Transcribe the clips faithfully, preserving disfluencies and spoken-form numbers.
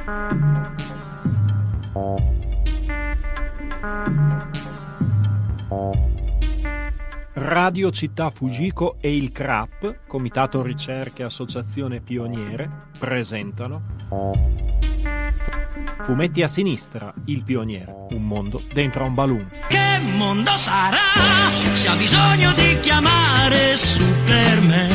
Radio Città Fujiko e il C R A P, Comitato Ricerche Associazione Pioniere, presentano Fumetti a sinistra, il pioniere, un mondo dentro un balloon. Che mondo sarà se ha bisogno di chiamare Superman?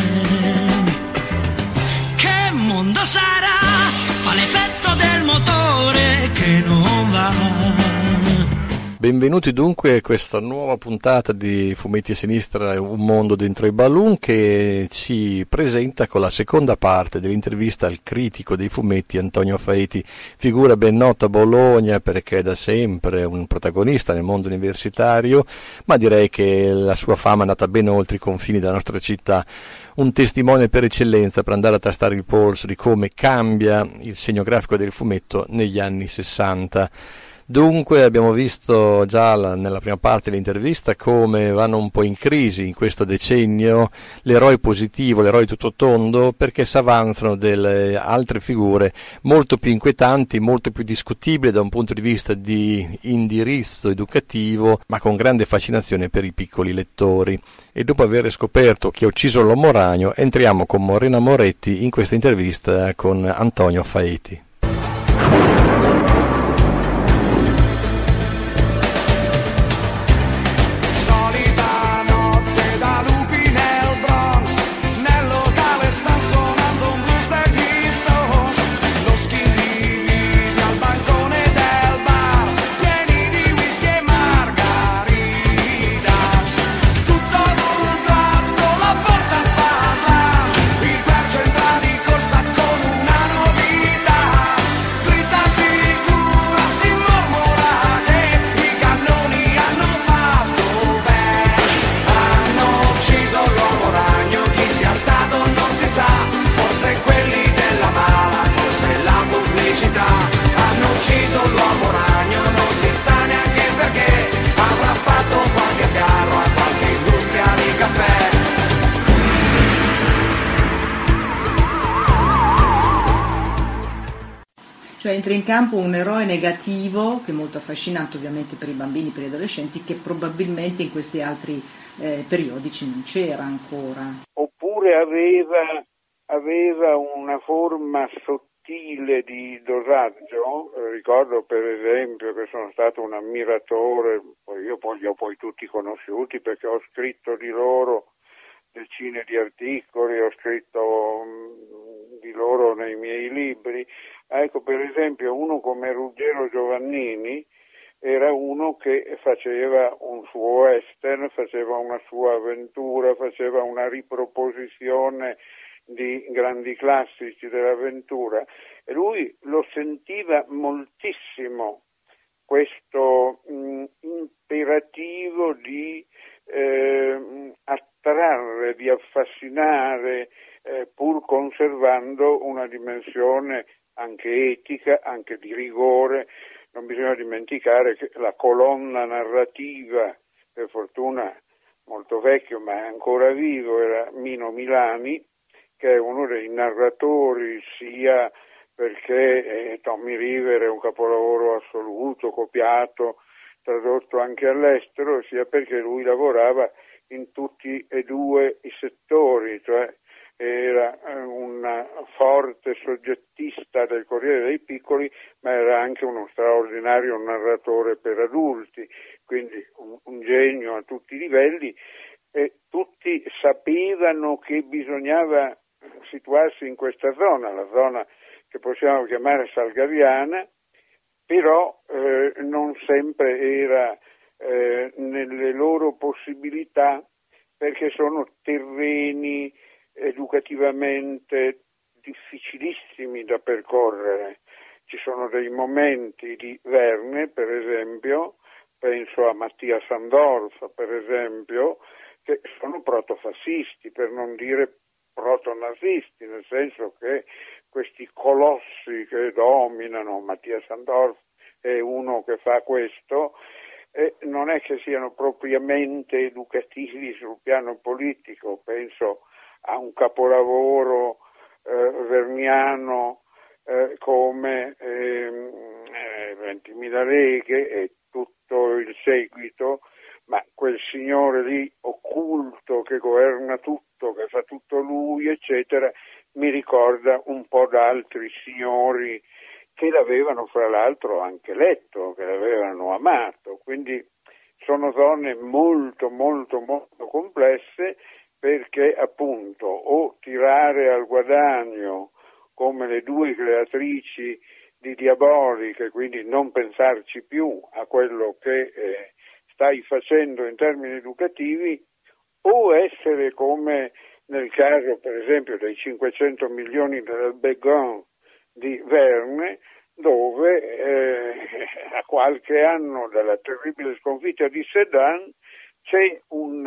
Che mondo sarà? Fa l'effetto del motore che non va. Benvenuti dunque a questa nuova puntata di Fumetti a sinistra, un mondo dentro i balloon, che ci presenta con la seconda parte dell'intervista al critico dei fumetti Antonio Faeti, figura ben nota a Bologna perché è da sempre un protagonista nel mondo universitario, ma direi che la sua fama è andata ben oltre i confini della nostra città. Un testimone per eccellenza per andare a tastare il polso di come cambia il segno grafico del fumetto negli anni sessanta. Dunque abbiamo visto già la, nella prima parte dell'intervista come vanno un po' in crisi in questo decennio l'eroe positivo, l'eroe tutto tondo, perché si avanzano delle altre figure molto più inquietanti, molto più discutibili da un punto di vista di indirizzo educativo, ma con grande fascinazione per i piccoli lettori. E dopo aver scoperto chi ha ucciso l'uomo ragno, entriamo con Morena Moretti in questa intervista con Antonio Faeti. Cioè entra in campo un eroe negativo che è molto affascinante ovviamente per i bambini, per gli adolescenti, che probabilmente in questi altri eh, periodici non c'era ancora. Oppure aveva, aveva una forma sottile di dosaggio. Ricordo per esempio che sono stato un ammiratore, io poi li ho poi tutti conosciuti perché ho scritto di loro decine di articoli, ho scritto mh, di loro nei miei libri. Ecco, per esempio, uno come Ruggero Giovannini era uno che faceva un suo western, faceva una sua avventura, faceva una riproposizione di grandi classici dell'avventura, e lui lo sentiva moltissimo questo mh, imperativo di eh, attrarre, di affascinare, eh, pur conservando una dimensione anche etica, anche di rigore. Non bisogna dimenticare che la colonna narrativa, per fortuna molto vecchio ma è ancora vivo, era Mino Milani, che è uno dei narratori, sia perché eh, Tommy River è un capolavoro assoluto, copiato, tradotto anche all'estero, sia perché lui lavorava in tutti e due i settori, cioè era un forte soggettista del Corriere dei Piccoli, ma era anche uno straordinario narratore per adulti, quindi un, un genio a tutti i livelli, e tutti sapevano che bisognava situarsi in questa zona, la zona che possiamo chiamare salgaviana, però eh, non sempre era eh, nelle loro possibilità, perché sono terreni educativamente difficilissimi da percorrere. Ci sono dei momenti di Verne, per esempio, penso a Mattia Sandorf, per esempio, che sono protofascisti, per non dire protonazisti, nel senso che questi colossi che dominano, Mattia Sandorf è uno che fa questo, e non è che siano propriamente educativi sul piano politico. Penso a un capolavoro eh, verniano eh, come ehm, eh, ventimila leghe e tutto il seguito, ma quel signore lì occulto che governa tutto, che fa tutto lui, eccetera, mi ricorda un po' da altri signori che l'avevano fra l'altro anche letto, che l'avevano amato, quindi sono zone molto molto molto complesse, perché appunto o tirare al guadagno come le due creatrici di Diaboliche, quindi non pensarci più a quello che eh, stai facendo in termini educativi, o essere come nel caso per esempio dei cinquecento milioni del Begon di Verne, dove eh, a qualche anno dalla terribile sconfitta di Sedan c'è un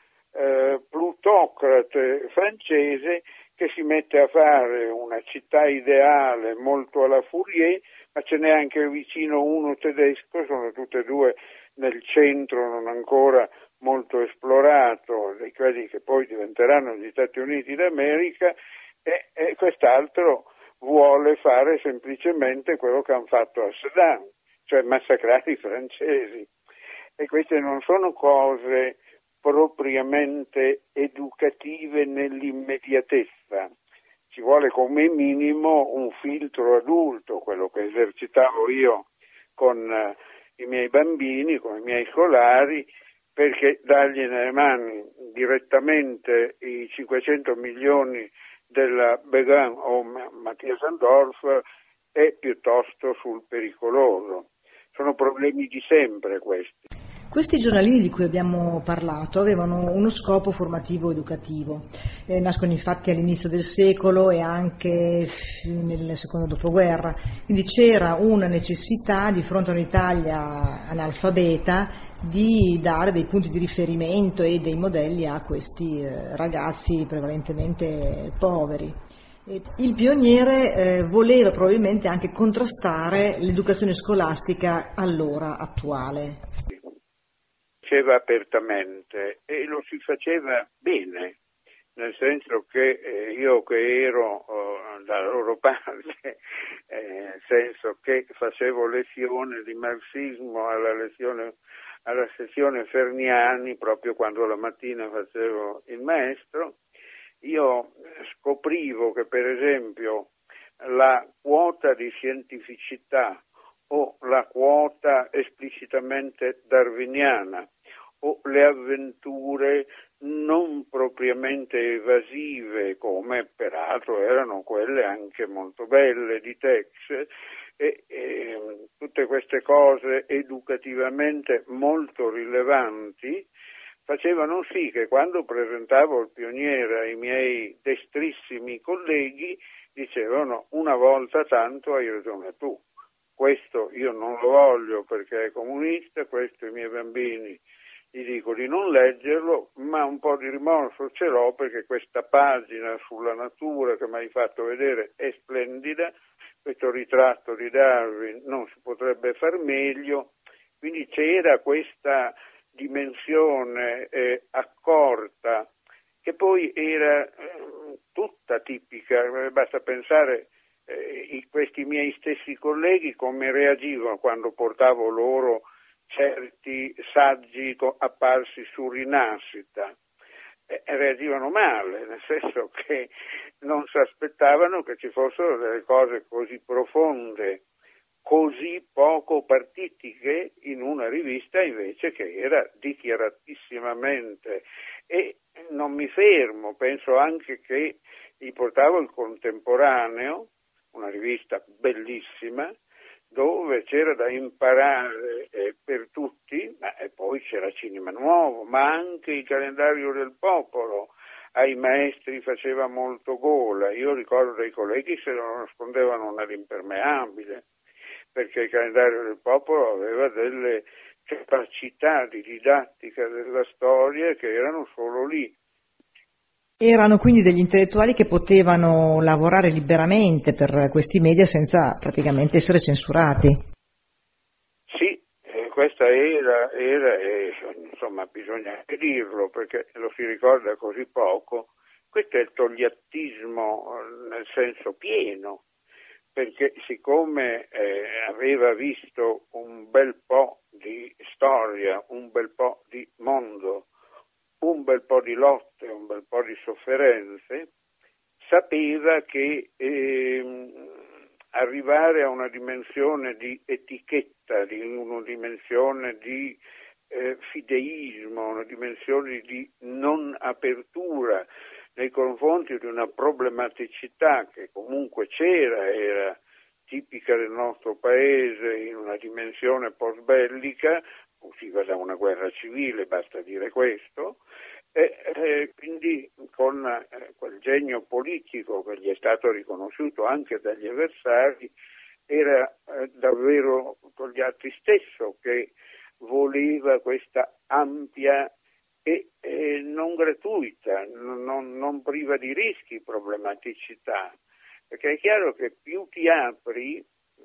eh, plutocrate francese che si mette a fare una città ideale molto alla Fourier, ma ce n'è anche vicino uno tedesco, sono tutte e due nel centro non ancora molto esplorato, di quelli che poi diventeranno gli Stati Uniti d'America, e, e quest'altro vuole fare semplicemente quello che hanno fatto a Sedan, cioè massacrare i francesi. E queste non sono cose propriamente educative nell'immediatezza. Ci vuole come minimo un filtro adulto, quello che esercitavo io con eh, i miei bambini, con i miei scolari, perché dargli nelle mani direttamente i cinquecento milioni della Began o Mattia Sandorf è piuttosto sul pericoloso. Sono problemi di sempre questi. Questi giornalini di cui abbiamo parlato avevano uno scopo formativo educativo, eh, nascono infatti all'inizio del secolo e anche nel secondo dopoguerra, quindi c'era una necessità di fronte a un'Italia analfabeta di dare dei punti di riferimento e dei modelli a questi eh, ragazzi prevalentemente poveri. E il pioniere eh, voleva probabilmente anche contrastare l'educazione scolastica allora attuale. Faceva apertamente e lo si faceva bene, nel senso che eh, io che ero eh, dalla loro parte, eh, nel senso che facevo lezione di marxismo alla lezione alla sezione Ferniani, proprio quando la mattina facevo il maestro, io scoprivo che per esempio la quota di scientificità o la quota esplicitamente darwiniana o le avventure non propriamente evasive, come peraltro erano quelle anche molto belle di Tex, e, e tutte queste cose educativamente molto rilevanti facevano sì che quando presentavo il Pioniere ai miei destrissimi colleghi dicevano: una volta tanto hai ragione tu, questo io non lo voglio perché è comunista, questo i miei bambini gli dico di non leggerlo, ma un po' di rimorso ce l'ho perché questa pagina sulla natura che mi hai fatto vedere è splendida, questo ritratto di Darwin non si potrebbe far meglio, quindi c'era questa dimensione eh, accorta che poi era eh, tutta tipica, basta pensare eh, i, questi miei stessi colleghi come reagivano quando portavo loro certi saggi apparsi su Rinascita. Eh, reagivano male, nel senso che non si aspettavano che ci fossero delle cose così profonde, così poco partitiche in una rivista invece che era dichiaratissimamente. E non mi fermo, penso anche che gli portavo il Contemporaneo, una rivista bellissima, dove c'era da imparare eh, per tutti, ma e poi c'era Cinema Nuovo, ma anche il Calendario del Popolo ai maestri faceva molto gola. Io ricordo dei colleghi se lo nascondevano nell'impermeabile, perché il Calendario del Popolo aveva delle capacità di didattica della storia che erano solo lì. Erano quindi degli intellettuali che potevano lavorare liberamente per questi media senza praticamente essere censurati. Sì, eh, questa era, era eh, insomma bisogna anche dirlo perché lo si ricorda così poco, questo è il togliattismo nel senso pieno, perché siccome eh, aveva visto un bel po' di storia, un bel po' di mondo, un bel po' di lotte, un bel po' di sofferenze, sapeva che eh, arrivare a una dimensione di etichetta, di una dimensione di eh, fideismo, una dimensione di non apertura nei confronti di una problematicità che comunque c'era, era tipica del nostro paese in una dimensione post-bellica, usciva da una guerra civile, basta dire questo, e eh, quindi con eh, quel genio politico che gli è stato riconosciuto anche dagli avversari, era eh, davvero Togliatti stesso che voleva questa ampia e eh, non gratuita, non, non priva di rischi, problematicità, perché è chiaro che più ti apri,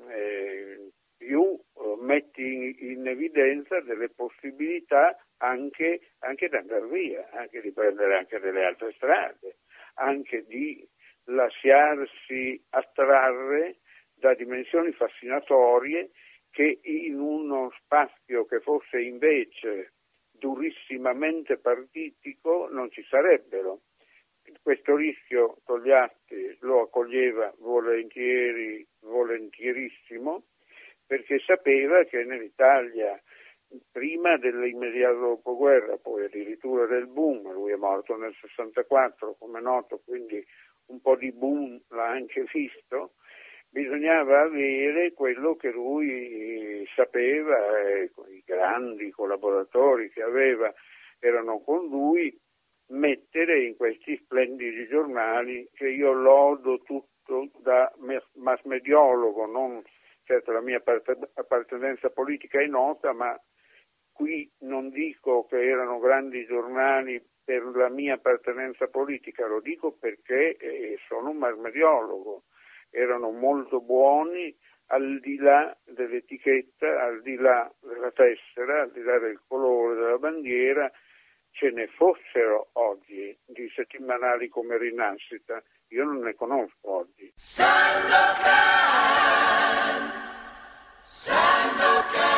eh, più eh, metti in, in evidenza delle possibilità anche, anche di andare via, anche di prendere anche delle altre strade, anche di lasciarsi attrarre da dimensioni fascinatorie che in uno spazio che fosse invece durissimamente partitico non ci sarebbero. Questo rischio Togliatti lo accoglieva volentieri, volentierissimo, perché sapeva che nell'Italia prima dell'immediato dopoguerra, poi addirittura del boom, lui è morto nel sessantaquattro come è noto, quindi un po' di boom l'ha anche visto, bisognava avere quello che lui sapeva, e i grandi collaboratori che aveva erano con lui, mettere in questi splendidi giornali che io lodo tutto da mass mediologo, non certo la mia appartenenza politica è nota, ma qui non dico che erano grandi giornali per la mia appartenenza politica, lo dico perché eh, sono un mass mediologo. Erano molto buoni al di là dell'etichetta, al di là della tessera, al di là del colore della bandiera. Ce ne fossero oggi di settimanali come Rinascita, io non ne conosco oggi. Sandokan, Sandokan.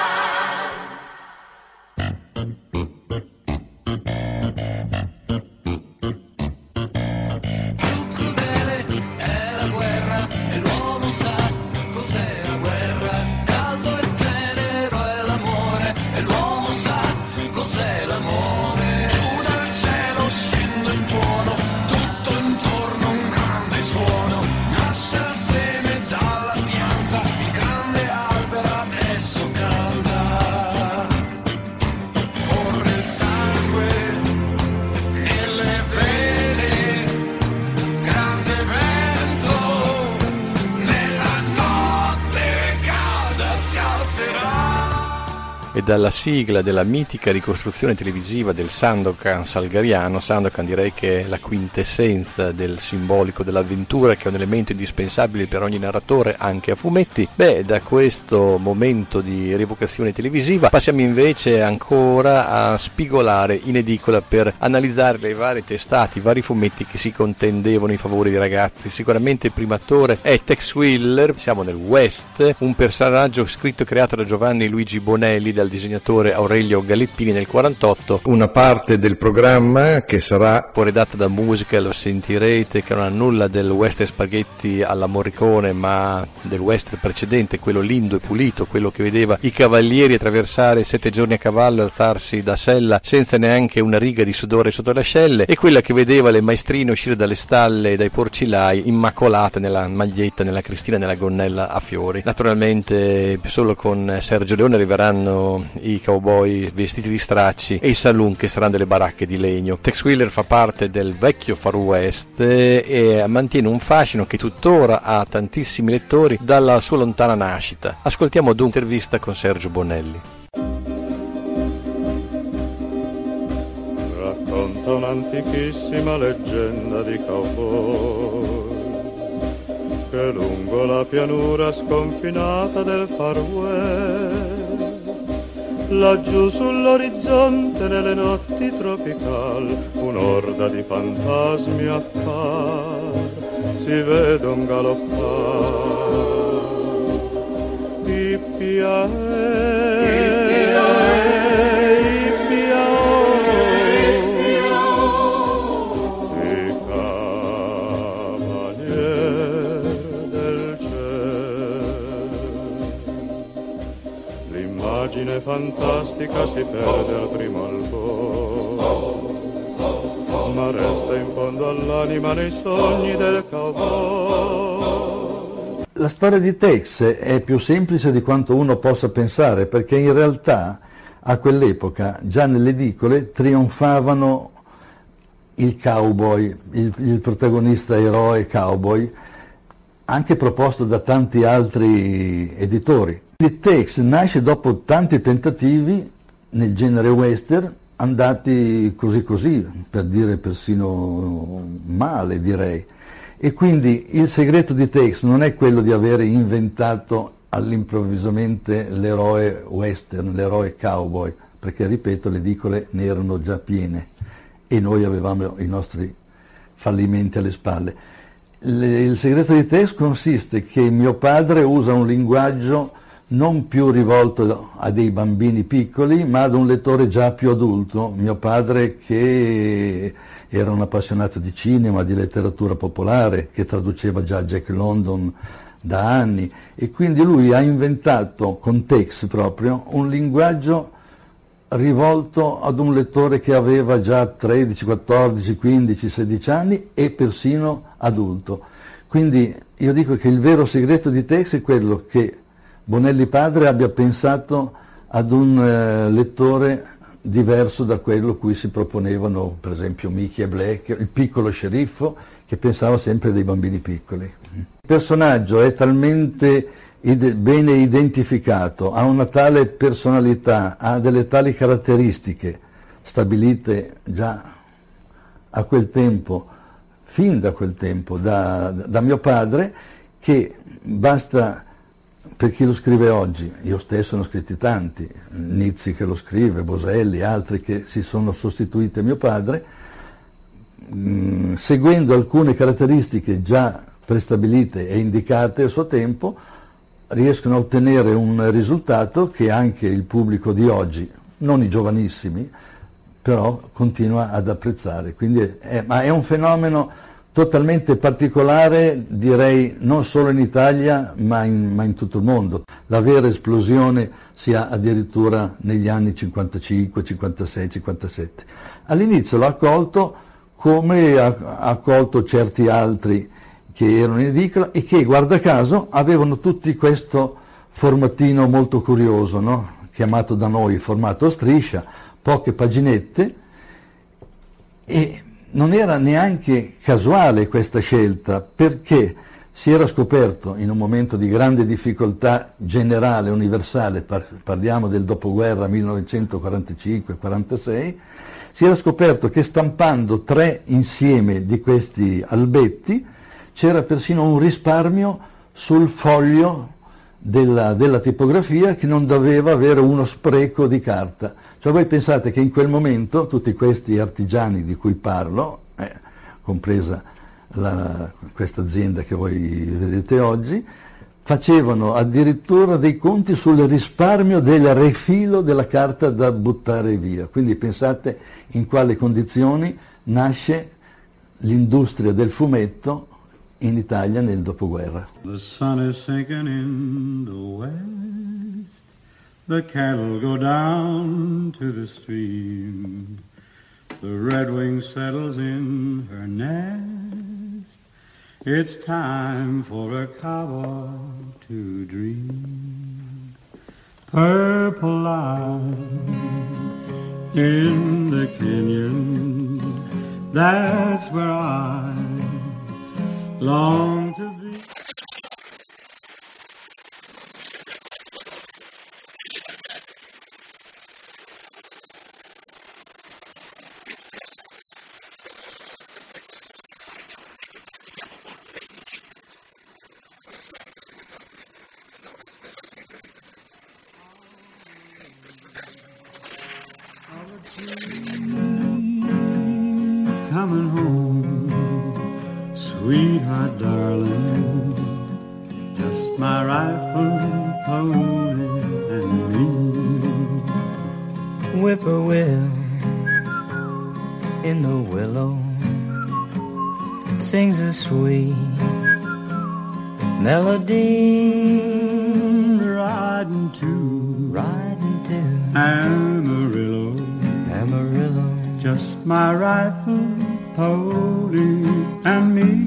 E dalla sigla della mitica ricostruzione televisiva del Sandokan salgariano, Sandokan direi che è la quintessenza del simbolico dell'avventura, che è un elemento indispensabile per ogni narratore anche a fumetti. Beh, da questo momento di rievocazione televisiva passiamo invece ancora a spigolare in edicola per analizzare le varie testate, i vari fumetti che si contendevano in favore dei ragazzi. Sicuramente il primo attore è Tex Willer, siamo nel West, un personaggio scritto e creato da Giovanni Luigi Bonelli, dal disegnatore Aurelio Galeppini nel quarantotto. Una parte del programma che sarà poi redatta da musica, lo sentirete, che non ha nulla del western spaghetti alla Morricone, ma del western precedente, quello lindo e pulito, quello che vedeva i cavalieri attraversare sette giorni a cavallo e alzarsi da sella senza neanche una riga di sudore sotto le ascelle, e quella che vedeva le maestrine uscire dalle stalle e dai porcilai immacolate nella maglietta, nella cristina, nella gonnella a fiori. Naturalmente solo con Sergio Leone arriveranno i cowboy vestiti di stracci e i saloon che saranno delle baracche di legno. Tex Willer fa parte del vecchio Far West e mantiene un fascino che tuttora ha tantissimi lettori dalla sua lontana nascita. Ascoltiamo dunque un'intervista con Sergio Bonelli. Racconta un'antichissima leggenda di cowboy che lungo la pianura sconfinata del Far West, laggiù sull'orizzonte nelle notti tropicali, un'orda di fantasmi appar, si vede un galoppar. L'immagine fantastica si perde al primo albor, ma resta in fondo all'anima nei sogni del cowboy. La storia di Tex è più semplice di quanto uno possa pensare, perché in realtà a quell'epoca già nelle edicole trionfavano il cowboy, il, il protagonista eroe cowboy, anche proposto da tanti altri editori. Il Tex nasce dopo tanti tentativi nel genere western, andati così così, per dire persino male direi. E quindi il segreto di Tex non è quello di avere inventato all'improvvisamente l'eroe western, l'eroe cowboy, perché ripeto le edicole ne erano già piene e noi avevamo i nostri fallimenti alle spalle. Le, il segreto di Tex consiste che mio padre usa un linguaggio non più rivolto a dei bambini piccoli, ma ad un lettore già più adulto. Mio padre, che era un appassionato di cinema, di letteratura popolare, che traduceva già Jack London da anni, e quindi lui ha inventato con Tex proprio un linguaggio rivolto ad un lettore che aveva già tredici, quattordici, quindici, sedici anni e persino adulto. Quindi io dico che il vero segreto di Tex è quello che Bonelli padre abbia pensato ad un eh, lettore diverso da quello cui si proponevano, per esempio Mickey e Black, il piccolo sceriffo, che pensava sempre dei bambini piccoli. Il personaggio è talmente ide- bene identificato, ha una tale personalità, ha delle tali caratteristiche stabilite già a quel tempo, fin da quel tempo, da, da mio padre, che basta. Per chi lo scrive oggi, io stesso ne ho scritti tanti, Nizzi che lo scrive, Boselli, altri che si sono sostituiti a mio padre, mh, seguendo alcune caratteristiche già prestabilite e indicate a suo tempo, riescono a ottenere un risultato che anche il pubblico di oggi, non i giovanissimi, però continua ad apprezzare. Quindi è, ma è un fenomeno totalmente particolare, direi non solo in Italia ma in, ma in tutto il mondo. La vera esplosione si ha addirittura negli anni cinquantacinque, cinquantasei, cinquantasette. All'inizio l'ha accolto come ha accolto certi altri che erano in edicola e che, guarda caso, avevano tutti questo formatino molto curioso, no? Chiamato da noi formato a striscia, poche paginette, e non era neanche casuale questa scelta, perché si era scoperto in un momento di grande difficoltà generale, universale, par- parliamo del dopoguerra millenovecentoquarantacinque quarantasei, si era scoperto che stampando tre insieme di questi albetti c'era persino un risparmio sul foglio della, della tipografia, che non doveva avere uno spreco di carta. Cioè voi pensate che in quel momento tutti questi artigiani di cui parlo, eh, compresa questa azienda che voi vedete oggi, facevano addirittura dei conti sul risparmio del refilo della carta da buttare via. Quindi pensate in quali condizioni nasce l'industria del fumetto in Italia nel dopoguerra. The sun is sinking in the west. The cattle go down to the stream. The redwing settles in her nest. It's time for a cowboy to dream. Purple line in the canyon, that's where I long to be. Coming home, sweetheart darling, just my rifle, pony, and me. Whippoorwill in the willow sings a sweet melody, riding to, riding to Amarillo, Amarillo. Just my rifle, pony, and me.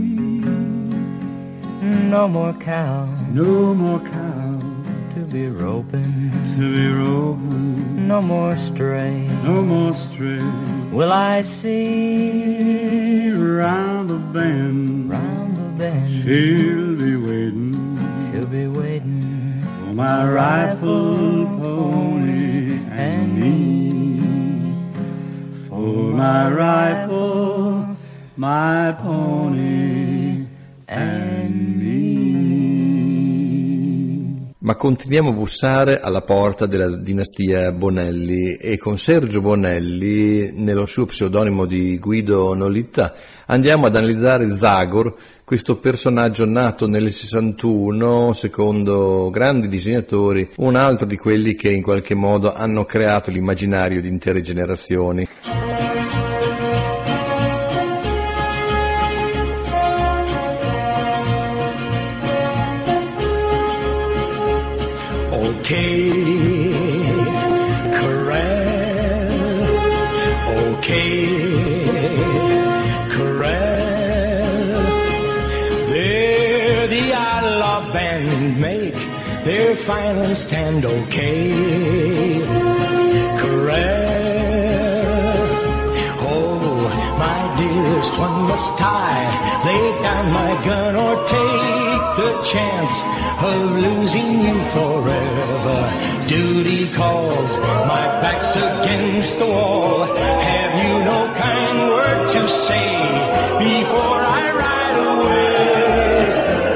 No more cow, no more cow to be roping, to be roping. No more stray, no more stray. Will I see round the bend, round the bend? She'll be waiting, she'll be waiting for my rifle, pony, and me. For my rifle, my pony, and me. Ma continuiamo a bussare alla porta della dinastia Bonelli e con Sergio Bonelli, nello suo pseudonimo di Guido Nolita, andiamo ad analizzare Zagor, questo personaggio nato nel sessantuno, secondo grandi disegnatori, un altro di quelli che in qualche modo hanno creato l'immaginario di intere generazioni. Okay, Corral, okay, Corral. They're the outlaw band, make their final stand, okay, Corral. Oh, my dearest one, must I lay down my gun or take the chance of losing you forever? Duty calls, my back's against the wall. Have you no kind word to say before I ride away?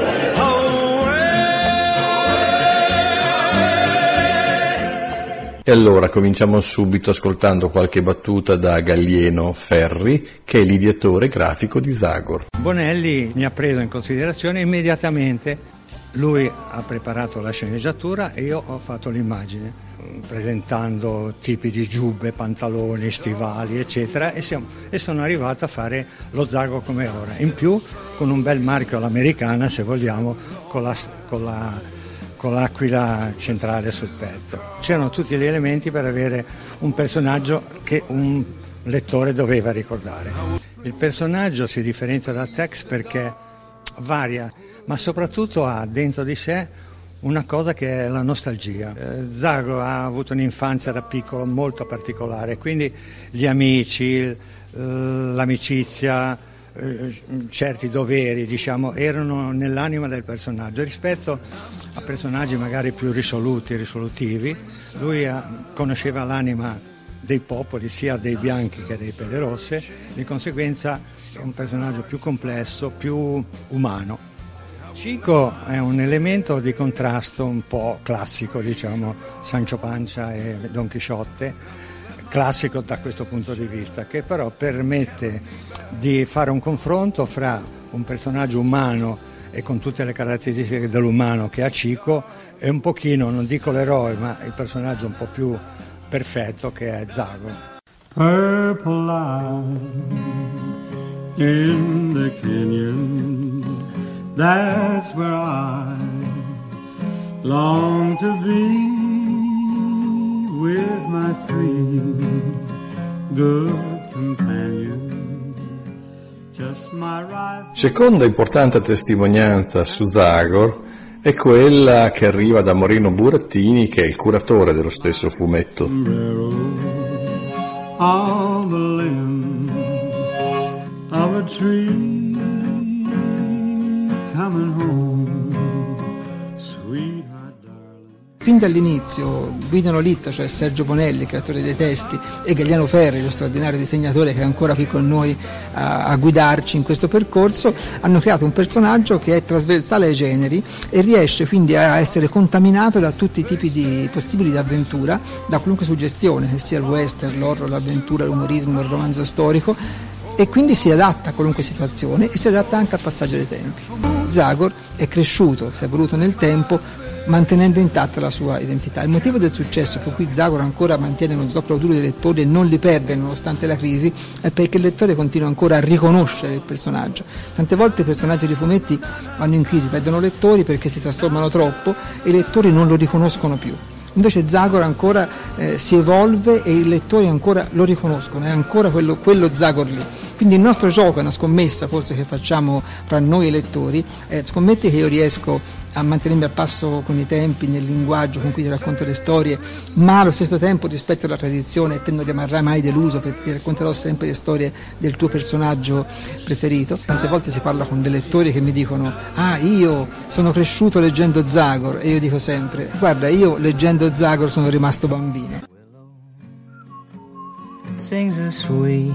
Away. E allora cominciamo subito ascoltando qualche battuta da Gallieno Ferri, che è l'ideatore grafico di Zagor. Bonelli mi ha preso in considerazione immediatamente. Lui ha preparato la sceneggiatura e io ho fatto l'immagine, presentando tipi di giubbe, pantaloni, stivali, eccetera, e, siamo, e sono arrivato a fare lo Zagor come ora. In più, con un bel marchio all'americana, se vogliamo, con, la, con, la, con l'aquila centrale sul petto. C'erano tutti gli elementi per avere un personaggio che un lettore doveva ricordare. Il personaggio si differenzia da Tex perché varia, ma soprattutto ha dentro di sé una cosa che è la nostalgia. Eh, Zagor ha avuto un'infanzia da piccolo molto particolare, quindi gli amici, eh, l'amicizia, eh, certi doveri, diciamo, erano nell'anima del personaggio. Rispetto a personaggi magari più risoluti, risolutivi, lui ha, conosceva l'anima dei popoli, sia dei bianchi che dei pelle rosse, di conseguenza è un personaggio più complesso, più umano. Chico è un elemento di contrasto un po' classico, diciamo, Sancho Panza e Don Chisciotte, classico da questo punto di vista, che però permette di fare un confronto fra un personaggio umano e con tutte le caratteristiche dell'umano che ha Chico e un pochino, non dico l'eroe, ma il personaggio un po' più perfetto che è Zagor. Purple light in the canyon, that's where I long to be with my three good companions. Just my right. Seconda importante testimonianza su Zagor è quella che arriva da Moreno Burattini, che è il curatore dello stesso fumetto. On the limb of a tree coming home, sweetheart darling. Fin dall'inizio Guido Nolita, cioè Sergio Bonelli, creatore dei testi, e Gallieno Ferri, lo straordinario disegnatore che è ancora qui con noi a, a guidarci in questo percorso, hanno creato un personaggio che è trasversale ai generi e riesce quindi a essere contaminato da tutti i tipi di possibili di avventura, da qualunque suggestione, che sia il western, l'horror, l'avventura, l'umorismo, il romanzo storico, e quindi si adatta a qualunque situazione e si adatta anche al passaggio dei tempi. Zagor è cresciuto, si è evoluto nel tempo, mantenendo intatta la sua identità. Il motivo del successo per cui Zagor ancora mantiene uno zoccolo duro dei lettori e non li perde nonostante la crisi è perché il lettore continua ancora a riconoscere il personaggio. Tante volte i personaggi di fumetti vanno in crisi, perdono lettori perché si trasformano troppo e i lettori non lo riconoscono più. Invece Zagor ancora eh, si evolve e i lettori ancora lo riconoscono, è ancora quello, quello Zagor lì. Quindi il nostro gioco è una scommessa forse che facciamo fra noi e lettori, eh, scommetti che io riesco a mantenermi al passo con i tempi, nel linguaggio con cui ti racconto le storie, ma allo stesso tempo rispetto alla tradizione e te non rimarrai mai deluso perché ti racconterò sempre le storie del tuo personaggio preferito. Tante volte si parla con dei lettori che mi dicono ah io sono cresciuto leggendo Zagor e io dico sempre guarda io leggendo Zagor sono rimasto bambino. Sings a sweet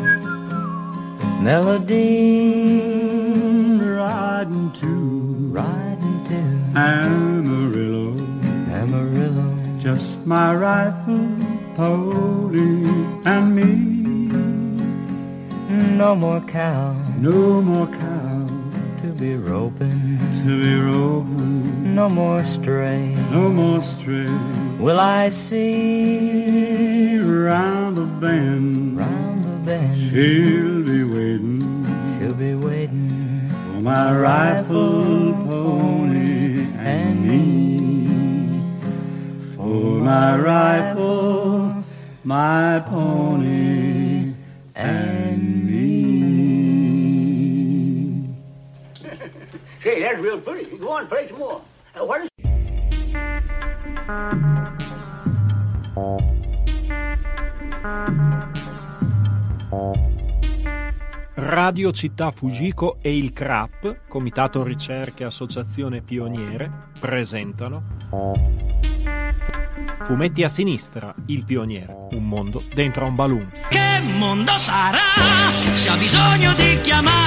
melody, riding to, riding to Amarillo, Amarillo. just my rifle, pony, and me. No more cow, no more cow to be roping, to be roping, no more stray, no more stray. Will I see round the bend, round the bend? She'll be waiting, she'll be waiting for my rifle, pony, and me. For my rifle, my pony, and me. Say, that's real pretty. Go on, play some more. Uh, what is Radio Città Fujiko e il C R A P, Comitato Ricerche Associazione Pioniere, presentano Fumetti a sinistra, il pioniere, un mondo dentro un balloon. Che mondo sarà se ha bisogno di chiamare